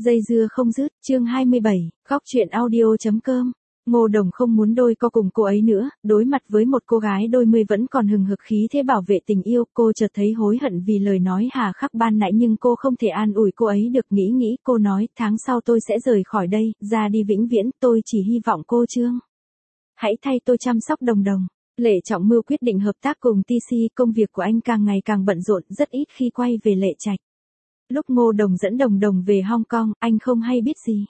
Dây dưa không dứt, chương 27, góc chuyện audio.com. Ngô Đồng không muốn đôi co cùng cô ấy nữa, đối mặt với một cô gái đôi mươi vẫn còn hừng hực khí thế bảo vệ tình yêu, cô chợt thấy hối hận vì lời nói hà khắc ban nãy nhưng cô không thể an ủi cô ấy được. Nghĩ, cô nói, tháng sau tôi sẽ rời khỏi đây, ra đi vĩnh viễn, tôi chỉ hy vọng cô Trương hãy thay tôi chăm sóc Đồng Đồng. Lệ Trọng Mưu quyết định hợp tác cùng TC, công việc của anh càng ngày càng bận rộn, rất ít khi quay về Lệ Trạch. Lúc Ngô Đồng dẫn Đồng Đồng về Hong Kong, anh không hay biết gì.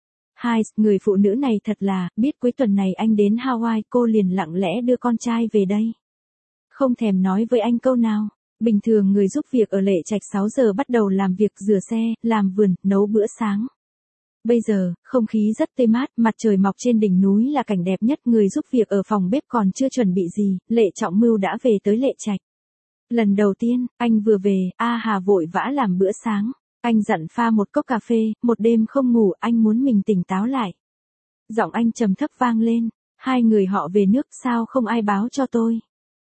Người phụ nữ này thật là, biết cuối tuần này anh đến Hawaii, cô liền lặng lẽ đưa con trai về đây. Không thèm nói với anh câu nào. Bình thường người giúp việc ở Lệ Trạch 6 giờ bắt đầu làm việc, rửa xe, làm vườn, nấu bữa sáng. Bây giờ, không khí rất tươi mát, mặt trời mọc trên đỉnh núi là cảnh đẹp nhất, người giúp việc ở phòng bếp còn chưa chuẩn bị gì, Lệ Trọng Mưu đã về tới Lệ Trạch. Lần đầu tiên, anh vừa về, Hà vội vã làm bữa sáng. Anh dặn pha một cốc cà phê, một đêm không ngủ, anh muốn mình tỉnh táo lại. Giọng anh trầm thấp vang lên, hai người họ về nước sao không ai báo cho tôi.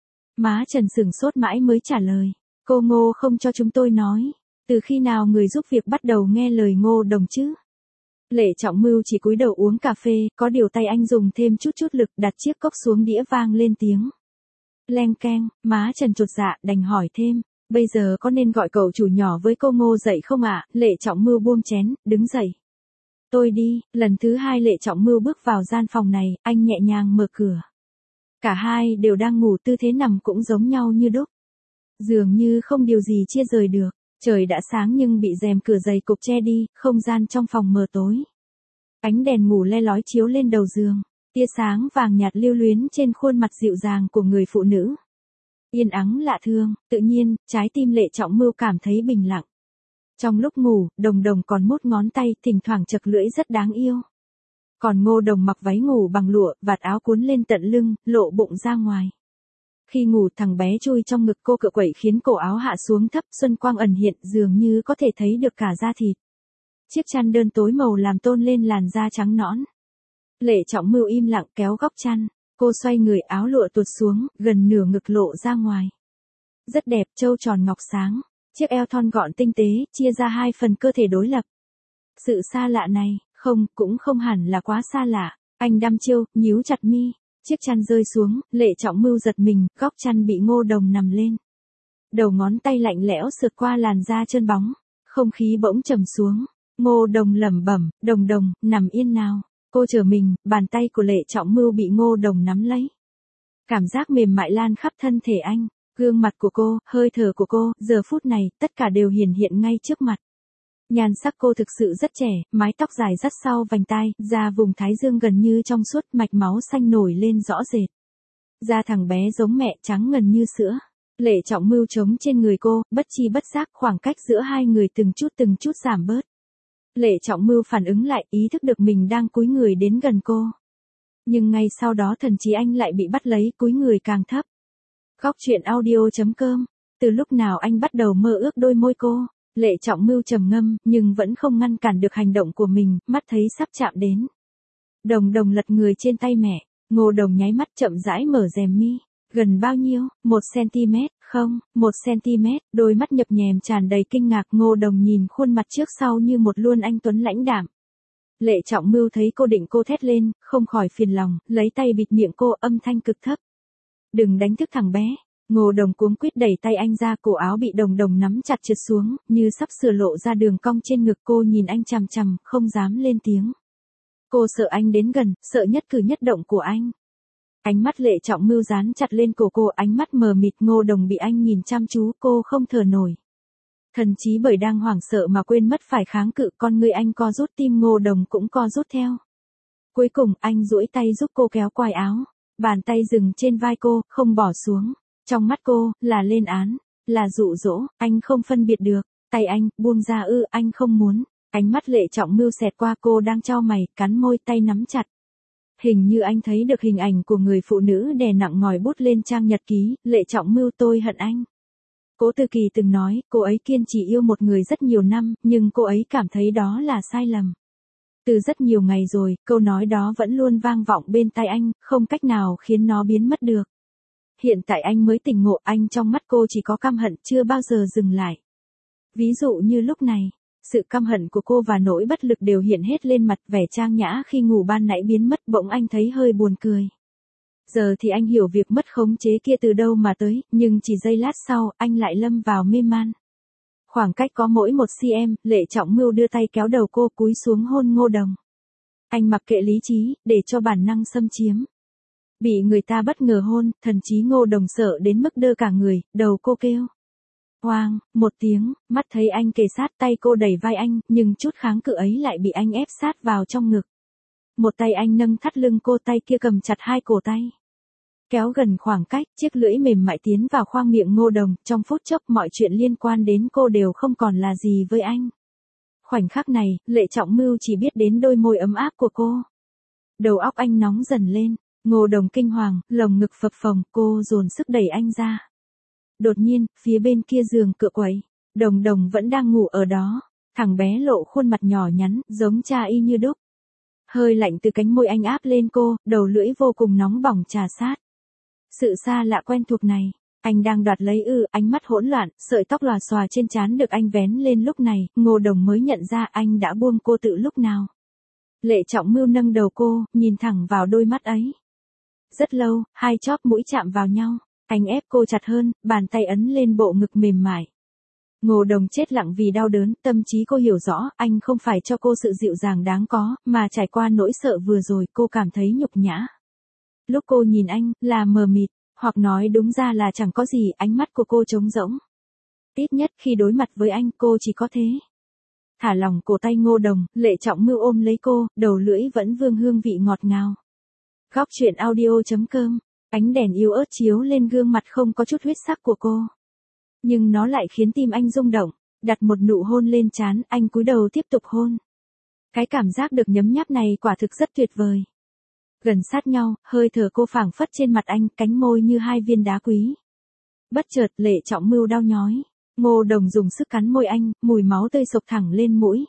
Má Trần sửng sốt mãi mới trả lời, cô Ngô không cho chúng tôi nói. Từ khi nào người giúp việc bắt đầu nghe lời Ngô Đồng chứ? Lệ Trọng Mưu chỉ cúi đầu uống cà phê, có điều tay anh dùng thêm chút lực đặt chiếc cốc xuống đĩa, vang lên tiếng leng keng. Má Trần chột dạ đành hỏi thêm, bây giờ có nên gọi cậu chủ nhỏ với cô Ngô dậy không ạ? Lệ Trọng Mưu buông chén, đứng dậy. Tôi đi. Lần thứ hai Lệ Trọng Mưu bước vào gian phòng này, anh nhẹ nhàng mở cửa. Cả hai đều đang ngủ, tư thế nằm cũng giống nhau như đúc. Dường như không điều gì chia rời được. Trời đã sáng nhưng bị rèm cửa dày cục che đi, không gian trong phòng mờ tối. Ánh đèn ngủ le lói chiếu lên đầu giường. Tia sáng vàng nhạt lưu luyến trên khuôn mặt dịu dàng của người phụ nữ. Yên ắng lạ thường, tự nhiên, trái tim Lệ Trọng Mưu cảm thấy bình lặng. Trong lúc ngủ, Đồng Đồng còn mút ngón tay, thỉnh thoảng chật lưỡi rất đáng yêu. Còn Ngô Đồng mặc váy ngủ bằng lụa, vạt áo cuốn lên tận lưng, lộ bụng ra ngoài. Khi ngủ, thằng bé chui trong ngực cô cựa quậy khiến cổ áo hạ xuống thấp, xuân quang ẩn hiện, dường như có thể thấy được cả da thịt. Chiếc chăn đơn tối màu làm tôn lên làn da trắng nõn. Lệ Trọng Mưu im lặng kéo góc chăn, cô xoay người, áo lụa tuột xuống, gần nửa ngực lộ ra ngoài. Rất đẹp, trâu tròn ngọc sáng, chiếc eo thon gọn tinh tế, chia ra hai phần cơ thể đối lập. Sự xa lạ này, cũng không hẳn là quá xa lạ. Anh đăm chiêu, nhíu chặt mi. Chiếc chăn rơi xuống, Lệ Trọng Mưu giật mình, góc chăn bị Ngô Đồng nằm lên. Đầu ngón tay lạnh lẽo sượt qua làn da trơn bóng. Không khí bỗng trầm xuống. Ngô Đồng lẩm bẩm, Đồng Đồng, nằm yên nào. Cô trở mình, bàn tay của Lệ Trọng Mưu bị Ngô Đồng nắm lấy. Cảm giác mềm mại lan khắp thân thể anh. Gương mặt của cô, hơi thở của cô, giờ phút này, tất cả đều hiển hiện ngay trước mặt. Nhan sắc cô thực sự rất trẻ, mái tóc dài dắt sau vành tai, da vùng thái dương gần như trong suốt, mạch máu xanh nổi lên rõ rệt. Da thằng bé giống mẹ, trắng ngần như sữa. Lệ Trọng Mưu trống trên người cô, bất chi bất giác khoảng cách giữa hai người từng chút giảm bớt. Lệ Trọng Mưu phản ứng lại, ý thức được mình đang cúi người đến gần cô. Nhưng ngay sau đó thần trí anh lại bị bắt lấy, cúi người càng thấp. Góc chuyện audio.com. Từ lúc nào anh bắt đầu mơ ước đôi môi cô? Lệ Trọng Mưu trầm ngâm, nhưng vẫn không ngăn cản được hành động của mình, mắt thấy sắp chạm đến. Đồng Đồng lật người trên tay mẹ. Ngô Đồng nháy mắt chậm rãi mở rèm mi. Gần bao nhiêu? 1 cm, không, 1 cm, đôi mắt nhập nhèm tràn đầy kinh ngạc. Ngô Đồng nhìn khuôn mặt trước sau như một luân anh tuấn lãnh đạm. Lệ Trọng Mưu thấy cô định cô thét lên, không khỏi phiền lòng, lấy tay bịt miệng cô, âm thanh cực thấp. Đừng đánh thức thằng bé. Ngô Đồng cuống quýt đẩy tay anh ra, cổ áo bị Đồng Đồng nắm chặt trượt xuống, như sắp sửa lộ ra đường cong trên ngực. Cô nhìn anh chằm chằm, không dám lên tiếng. Cô sợ anh đến gần, sợ nhất cử nhất động của anh. Ánh mắt Lệ Trọng Mưu dán chặt lên cổ cô, ánh mắt mờ mịt. Ngô Đồng bị anh nhìn chăm chú, cô không thở nổi. Thần trí bởi đang hoảng sợ mà quên mất phải kháng cự, con người anh co rút, tim Ngô Đồng cũng co rút theo. Cuối cùng, anh duỗi tay giúp cô kéo quai áo. Bàn tay dừng trên vai cô, không bỏ xuống. Trong mắt cô, là lên án, là dụ dỗ, anh không phân biệt được. Tay anh, buông ra anh không muốn. Ánh mắt Lệ Trọng Mưu xẹt qua, cô đang chau mày, cắn môi, tay nắm chặt. Hình như anh thấy được hình ảnh của người phụ nữ đè nặng ngòi bút lên trang nhật ký. Lệ Trọng Mưu, tôi hận anh. Cố Tư Kỳ từng nói, cô ấy kiên trì yêu một người rất nhiều năm, nhưng cô ấy cảm thấy đó là sai lầm. Từ rất nhiều ngày rồi, câu nói đó vẫn luôn vang vọng bên tai anh, không cách nào khiến nó biến mất được. Hiện tại anh mới tỉnh ngộ, anh trong mắt cô chỉ có căm hận, chưa bao giờ dừng lại. Ví dụ như lúc này, Sự căm hận của cô và nỗi bất lực đều hiện hết lên mặt, vẻ trang nhã khi ngủ ban nãy biến mất, bỗng anh thấy hơi buồn cười. Giờ thì anh hiểu việc mất khống chế kia từ đâu mà tới, nhưng chỉ giây lát sau, anh lại lâm vào mê man. Khoảng cách có mỗi 1 cm, Lệ Trọng Mưu đưa tay kéo đầu cô cúi xuống hôn Ngô Đồng. Anh mặc kệ lý trí, để cho bản năng xâm chiếm. Bị người ta bất ngờ hôn, thần chí Ngô Đồng sợ đến mức đơ cả người, đầu cô kêu. Oang, một tiếng, mắt thấy anh kề sát, tay cô đẩy vai anh, nhưng chút kháng cự ấy lại bị anh ép sát vào trong ngực. Một tay anh nâng thắt lưng cô, tay kia cầm chặt hai cổ tay. Kéo gần khoảng cách, chiếc lưỡi mềm mại tiến vào khoang miệng Ngô Đồng, trong phút chốc mọi chuyện liên quan đến cô đều không còn là gì với anh. Khoảnh khắc này, Lệ Trọng Mưu chỉ biết đến đôi môi ấm áp của cô. Đầu óc anh nóng dần lên, Ngô Đồng kinh hoàng, lồng ngực phập phồng, cô dồn sức đẩy anh ra. Đột nhiên, phía bên kia giường cựa quậy, Đồng Đồng vẫn đang ngủ ở đó, thằng bé lộ khuôn mặt nhỏ nhắn, giống cha y như đúc. Hơi lạnh từ cánh môi anh áp lên cô, đầu lưỡi vô cùng nóng bỏng trà sát. Sự xa lạ quen thuộc này, anh đang đoạt lấy ánh mắt hỗn loạn, sợi tóc lòa xòa trên trán được anh vén lên lúc này, Ngô Đồng mới nhận ra anh đã buông cô tự lúc nào. Lệ Trọng Mưu nâng đầu cô, nhìn thẳng vào đôi mắt ấy. Rất lâu, hai chóp mũi chạm vào nhau, anh ép cô chặt hơn, bàn tay ấn lên bộ ngực mềm mại. Ngô Đồng chết lặng vì đau đớn, tâm trí cô hiểu rõ, anh không phải cho cô sự dịu dàng đáng có, mà trải qua nỗi sợ vừa rồi, cô cảm thấy nhục nhã. Lúc cô nhìn anh, là mờ mịt, hoặc nói đúng ra là chẳng có gì, ánh mắt của cô trống rỗng. Ít nhất khi đối mặt với anh, cô chỉ có thế. Thả lỏng cổ tay Ngô Đồng, Lệ Trọng Mưu ôm lấy cô, đầu lưỡi vẫn vương hương vị ngọt ngào. Góc truyện audio.com, ánh đèn yếu ớt chiếu lên gương mặt không có chút huyết sắc của cô. Nhưng nó lại khiến tim anh rung động, đặt một nụ hôn lên trán, anh cúi đầu tiếp tục hôn. Cái cảm giác được nhấm nháp này quả thực rất tuyệt vời. Gần sát nhau, hơi thở cô phảng phất trên mặt anh, cánh môi như hai viên đá quý. Bất chợt, Lệ Trọng Mưu đau nhói. Ngô Đồng dùng sức cắn môi anh, mùi máu tươi sộc thẳng lên mũi.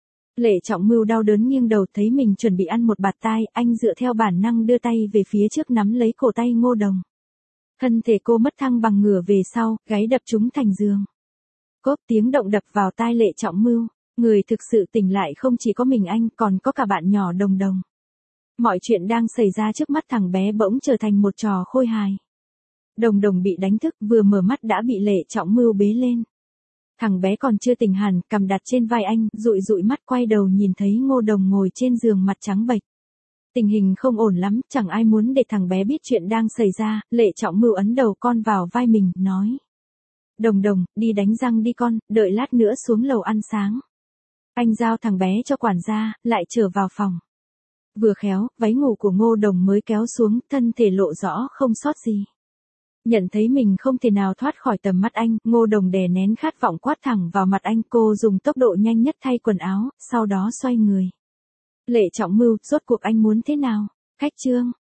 Lệ Trọng Mưu đau đớn nghiêng đầu, thấy mình chuẩn bị ăn một bạt tai, anh dựa theo bản năng đưa tay về phía trước nắm lấy cổ tay Ngô Đồng. Thân thể cô mất thăng bằng ngửa về sau, gáy đập trúng thành giường. Cốp tiếng động đập vào tai Lệ Trọng Mưu, người thực sự tỉnh lại không chỉ có mình anh, còn có cả bạn nhỏ Đồng Đồng. Mọi chuyện đang xảy ra trước mắt thằng bé bỗng trở thành một trò khôi hài. Đồng Đồng bị đánh thức, vừa mở mắt đã bị Lệ Trọng Mưu bế lên. Thằng bé còn chưa tỉnh hẳn, cằm đặt trên vai anh, dụi dụi mắt quay đầu nhìn thấy Ngô Đồng ngồi trên giường mặt trắng bệch. Tình hình không ổn lắm, chẳng ai muốn để thằng bé biết chuyện đang xảy ra, Lệ Trọng Mưu ấn đầu con vào vai mình, nói. Đồng Đồng, đi đánh răng đi con, đợi lát nữa xuống lầu ăn sáng. Anh giao thằng bé cho quản gia, lại trở vào phòng. Vừa khéo, váy ngủ của Ngô Đồng mới kéo xuống, thân thể lộ rõ không sót gì. Nhận thấy mình không thể nào thoát khỏi tầm mắt anh, Ngô Đồng đè nén khát vọng quát thẳng vào mặt anh, cô dùng tốc độ nhanh nhất thay quần áo, sau đó xoay người. Lệ Trọng Mưu, rốt cuộc anh muốn thế nào? Khách trương.